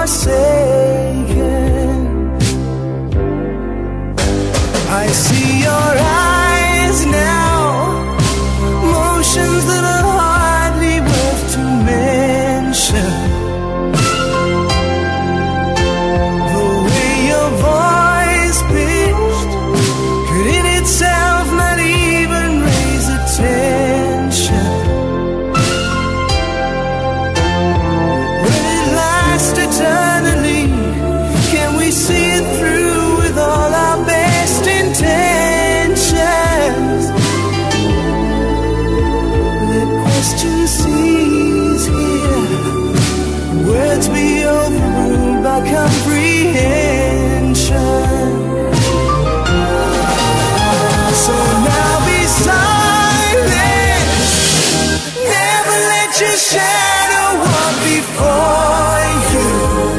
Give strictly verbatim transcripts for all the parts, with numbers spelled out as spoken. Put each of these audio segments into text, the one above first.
forsaken. I see your eyes now, motions that are hardly worth to mention. The way your voice pitched could in itself not even raise attention. Will it last eternally? Can we see it through with all our best intentions? Let question cease here, words be overruled by comprehension. So now be silent, never let your shadow walk before you.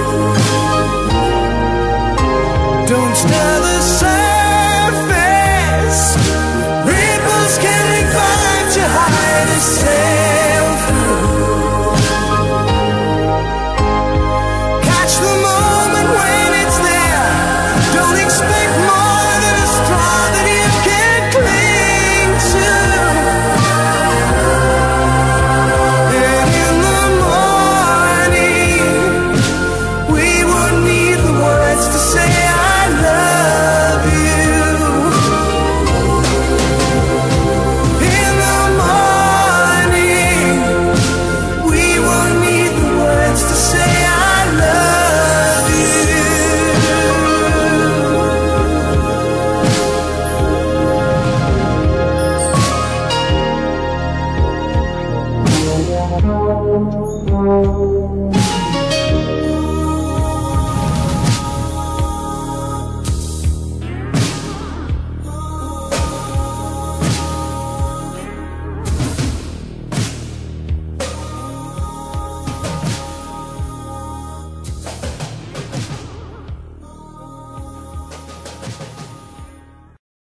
Don't stir the surface, ripples can revive to hide a sail through. Catch the moment when it's there, don't expect more than a straw that you can cling to. And in the morning, we won't need the words to say I love you. In the morning, we won't need the words to say I love you.